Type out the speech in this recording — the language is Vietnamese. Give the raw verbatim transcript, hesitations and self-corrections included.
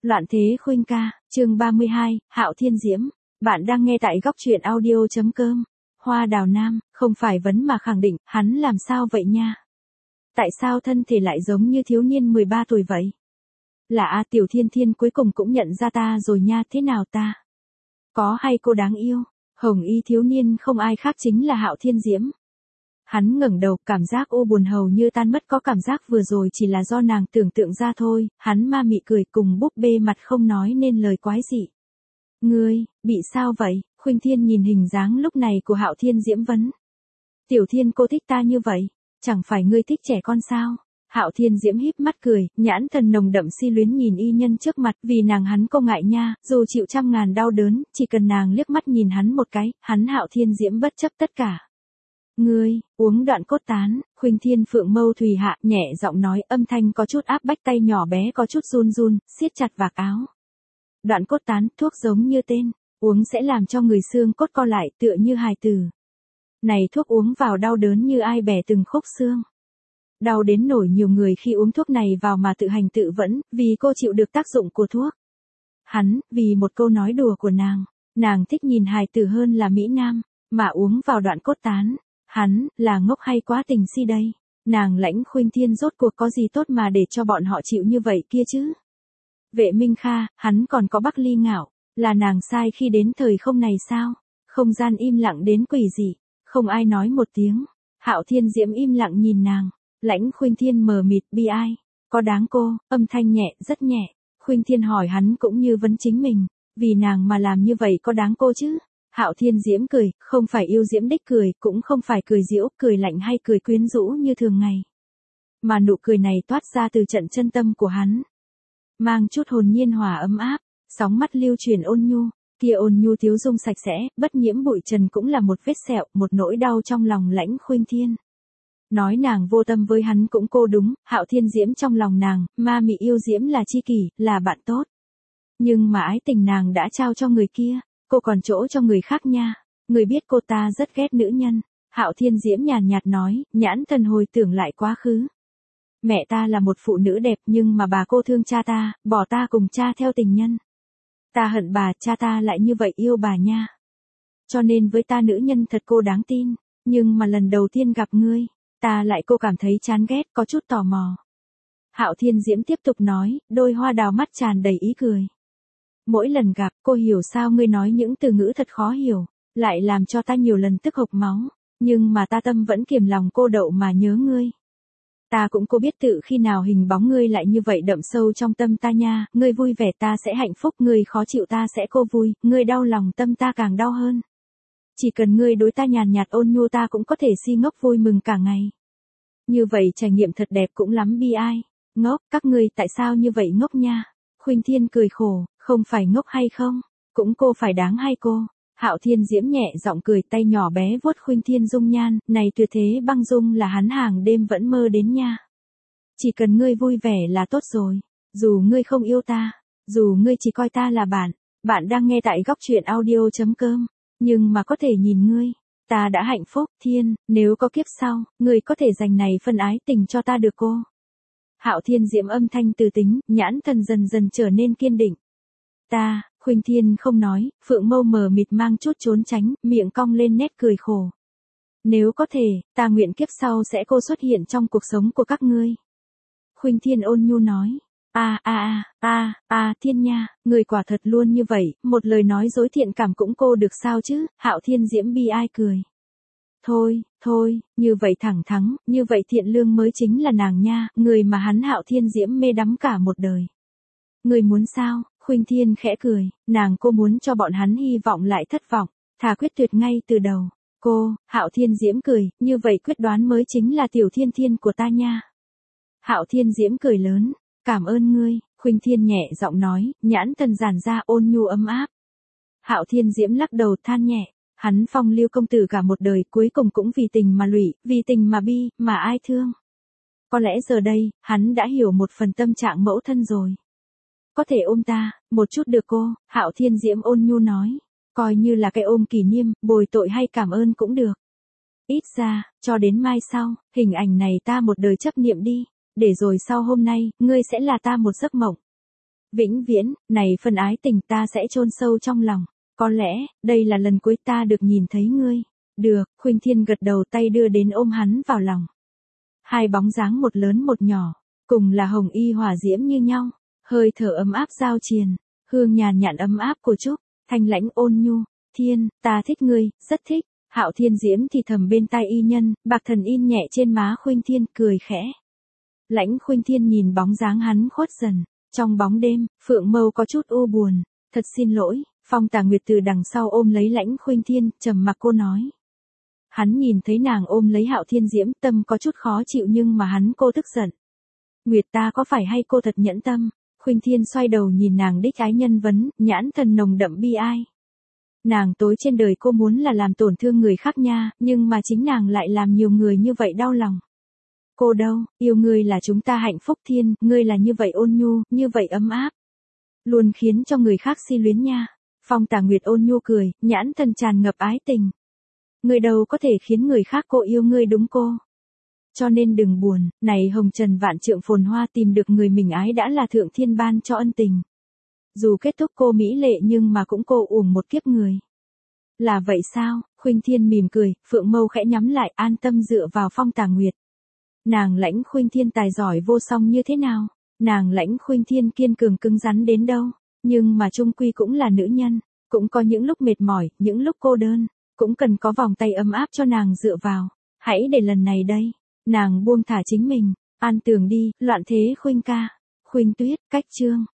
Loạn thế khuynh ca, chương ba mươi hai, Hạo Thiên Diễm. Bạn đang nghe tại góc truyện audio.com. Hoa Đào Nam, không phải vấn mà khẳng định, hắn làm sao vậy nha? Tại sao thân thể lại giống như thiếu niên mười ba tuổi vậy? Là A Tiểu Thiên Thiên cuối cùng cũng nhận ra ta rồi nha, thế nào ta? Có hay cô đáng yêu? Hồng y thiếu niên không ai khác chính là Hạo Thiên Diễm. Hắn ngẩng đầu, cảm giác u buồn hầu như tan mất, có cảm giác vừa rồi chỉ là do nàng tưởng tượng ra thôi. Hắn ma mị cười cùng búp bê mặt không nói nên lời quái dị. Ngươi, bị sao vậy? Khuynh Thiên nhìn hình dáng lúc này của Hạo Thiên Diễm vấn. Tiểu Thiên cô thích ta như vậy, chẳng phải ngươi thích trẻ con sao? Hạo Thiên Diễm híp mắt cười, nhãn thần nồng đậm si luyến nhìn y nhân trước mặt, vì nàng hắn cô ngại nha, dù chịu trăm ngàn đau đớn, chỉ cần nàng liếc mắt nhìn hắn một cái, hắn Hạo Thiên Diễm bất chấp tất cả. Ngươi, uống đoạn cốt tán, Khuynh Thiên phượng mâu thùy hạ, nhẹ giọng nói, âm thanh có chút áp bách, tay nhỏ bé có chút run run, siết chặt vạt áo. Đoạn cốt tán, thuốc giống như tên, uống sẽ làm cho người xương cốt co lại tựa như hài tử. Này thuốc uống vào đau đớn như ai bẻ từng khúc xương. Đau đến nổi nhiều người khi uống thuốc này vào mà tự hành tự vẫn, vì cô chịu được tác dụng của thuốc. Hắn, vì một câu nói đùa của nàng, nàng thích nhìn hài tử hơn là Mỹ Nam, mà uống vào đoạn cốt tán. Hắn, là ngốc hay quá tình si đây? Nàng lãnh Khuynh Thiên rốt cuộc có gì tốt mà để cho bọn họ chịu như vậy kia chứ? Vệ Minh Kha, hắn còn có Bắc Ly Ngạo, là nàng sai khi đến thời không này sao? Không gian im lặng đến quỷ dị, không ai nói một tiếng. Hạo Thiên Diễm im lặng nhìn nàng, lãnh Khuynh Thiên mờ mịt bi ai. Có đáng cô, âm thanh nhẹ, rất nhẹ. Khuynh Thiên hỏi hắn cũng như vấn chính mình, vì nàng mà làm như vậy có đáng cô chứ? Hạo Thiên Diễm cười, không phải yêu diễm đích cười, cũng không phải cười giễu, cười lạnh hay cười quyến rũ như thường ngày. Mà nụ cười này toát ra từ trận chân tâm của hắn. Mang chút hồn nhiên hòa ấm áp, sóng mắt lưu truyền ôn nhu, kia ôn nhu thiếu dung sạch sẽ, bất nhiễm bụi trần cũng là một vết sẹo, một nỗi đau trong lòng lãnh Khuynh Thiên. Nói nàng vô tâm với hắn cũng cô đúng, Hạo Thiên Diễm trong lòng nàng, ma mị yêu diễm là tri kỷ, là bạn tốt. Nhưng mà ái tình nàng đã trao cho người kia. Cô còn chỗ cho người khác nha, người biết cô ta rất ghét nữ nhân. Hạo Thiên Diễm nhàn nhạt nói, nhãn thần hồi tưởng lại quá khứ. Mẹ ta là một phụ nữ đẹp nhưng mà bà cô thương cha ta, bỏ ta cùng cha theo tình nhân. Ta hận bà, cha ta lại như vậy yêu bà nha. Cho nên với ta nữ nhân thật cô đáng tin, nhưng mà lần đầu tiên gặp ngươi, ta lại cô cảm thấy chán ghét, có chút tò mò. Hạo Thiên Diễm tiếp tục nói, đôi hoa đào mắt tràn đầy ý cười. Mỗi lần gặp, cô hiểu sao ngươi nói những từ ngữ thật khó hiểu, lại làm cho ta nhiều lần tức hộc máu, nhưng mà ta tâm vẫn kiềm lòng cô đậu mà nhớ ngươi. Ta cũng cô biết tự khi nào hình bóng ngươi lại như vậy đậm sâu trong tâm ta nha, ngươi vui vẻ ta sẽ hạnh phúc, ngươi khó chịu ta sẽ cô vui, ngươi đau lòng tâm ta càng đau hơn. Chỉ cần ngươi đối ta nhàn nhạt ôn nhu ta cũng có thể si ngốc vui mừng cả ngày. Như vậy trải nghiệm thật đẹp cũng lắm bi ai. Ngốc, các ngươi tại sao như vậy ngốc nha? Khuynh Thiên cười khổ. Không phải ngốc hay không, cũng cô phải đáng hay cô. Hạo Thiên Diễm nhẹ giọng cười, tay nhỏ bé vuốt Khuynh Thiên dung nhan, này tuyệt thế băng dung là hắn hàng đêm vẫn mơ đến nha. Chỉ cần ngươi vui vẻ là tốt rồi, dù ngươi không yêu ta, dù ngươi chỉ coi ta là bạn. Bạn đang nghe tại góc truyện audio.com, nhưng mà có thể nhìn ngươi, ta đã hạnh phúc, Thiên, nếu có kiếp sau, ngươi có thể dành này phân ái tình cho ta được cô. Hạo Thiên Diễm âm thanh từ tính, nhãn thần dần dần trở nên kiên định. Ta, Khuynh Thiên không nói, phượng mâu mờ mịt mang chút trốn tránh, miệng cong lên nét cười khổ. Nếu có thể, ta nguyện kiếp sau sẽ cô xuất hiện trong cuộc sống của các ngươi. Khuynh Thiên ôn nhu nói, a a a, a, a Thiên nha, người quả thật luôn như vậy, một lời nói dối thiện cảm cũng cô được sao chứ? Hạo Thiên Diễm bi ai cười. Thôi, thôi, như vậy thẳng thắn, như vậy thiện lương mới chính là nàng nha, người mà hắn Hạo Thiên Diễm mê đắm cả một đời. Người muốn sao? Khuynh Thiên khẽ cười, nàng cô muốn cho bọn hắn hy vọng lại thất vọng, thà quyết tuyệt ngay từ đầu. Cô, Hạo Thiên Diễm cười, như vậy quyết đoán mới chính là tiểu thiên thiên của ta nha. Hạo Thiên Diễm cười lớn, cảm ơn ngươi, Khuynh Thiên nhẹ giọng nói, nhãn thần giản ra ôn nhu ấm áp. Hạo Thiên Diễm lắc đầu than nhẹ, hắn phong lưu công tử cả một đời cuối cùng cũng vì tình mà lụy, vì tình mà bi, mà ai thương. Có lẽ giờ đây, hắn đã hiểu một phần tâm trạng mẫu thân rồi. Có thể ôm ta, một chút được cô, Hạo Thiên Diễm ôn nhu nói, coi như là cái ôm kỷ niệm, bồi tội hay cảm ơn cũng được. Ít ra, cho đến mai sau, hình ảnh này ta một đời chấp niệm đi, để rồi sau hôm nay, ngươi sẽ là ta một giấc mộng. Vĩnh viễn, này phần ái tình ta sẽ chôn sâu trong lòng. Có lẽ, đây là lần cuối ta được nhìn thấy ngươi. Được, Khuynh Thiên gật đầu, tay đưa đến ôm hắn vào lòng. Hai bóng dáng một lớn một nhỏ, cùng là hồng y hỏa diễm như nhau, hơi thở ấm áp giao triền, hương nhàn nhạt ấm áp của Trúc, thanh lãnh ôn nhu. Thiên, ta thích ngươi, rất thích. Hạo Thiên Diễm thì thầm bên tai y nhân, bạc thần in nhẹ trên má Khuynh Thiên, cười khẽ. Lãnh Khuynh Thiên nhìn bóng dáng hắn khuất dần, trong bóng đêm, Phượng Mâu có chút u buồn, thật xin lỗi. Phong Tà Nguyệt từ đằng sau ôm lấy Lãnh Khuynh Thiên, trầm mặc cô nói. Hắn nhìn thấy nàng ôm lấy Hạo Thiên Diễm, tâm có chút khó chịu nhưng mà hắn cô tức giận. Nguyệt ta có phải hay cô thật nhẫn tâm? Khuynh Thiên xoay đầu nhìn nàng đích ái nhân vấn, nhãn thần nồng đậm bi ai. Nàng tối trên đời cô muốn là làm tổn thương người khác nha, nhưng mà chính nàng lại làm nhiều người như vậy đau lòng. Cô đâu, yêu ngươi là chúng ta hạnh phúc Thiên, ngươi là như vậy ôn nhu, như vậy ấm áp. Luôn khiến cho người khác si luyến nha. Phong Tà Nguyệt ôn nhu cười, nhãn thần tràn ngập ái tình. Ngươi đâu có thể khiến người khác cô yêu ngươi đúng cô. Cho nên đừng buồn, này hồng trần vạn trượng phồn hoa, tìm được người mình ái đã là thượng thiên ban cho ân tình. Dù kết thúc cô mỹ lệ nhưng mà cũng cô uổng một kiếp người. Là vậy sao? Khuynh Thiên mỉm cười, Phượng Mâu khẽ nhắm lại, an tâm dựa vào Phong Tà Nguyệt. Nàng Lãnh Khuynh Thiên tài giỏi vô song như thế nào? Nàng Lãnh Khuynh Thiên kiên cường cứng rắn đến đâu? Nhưng mà chung quy cũng là nữ nhân, cũng có những lúc mệt mỏi, những lúc cô đơn, cũng cần có vòng tay ấm áp cho nàng dựa vào. Hãy để lần này đây, nàng buông thả chính mình, an tường đi, loạn thế Khuynh ca. Khuynh Tuyết, cách chương.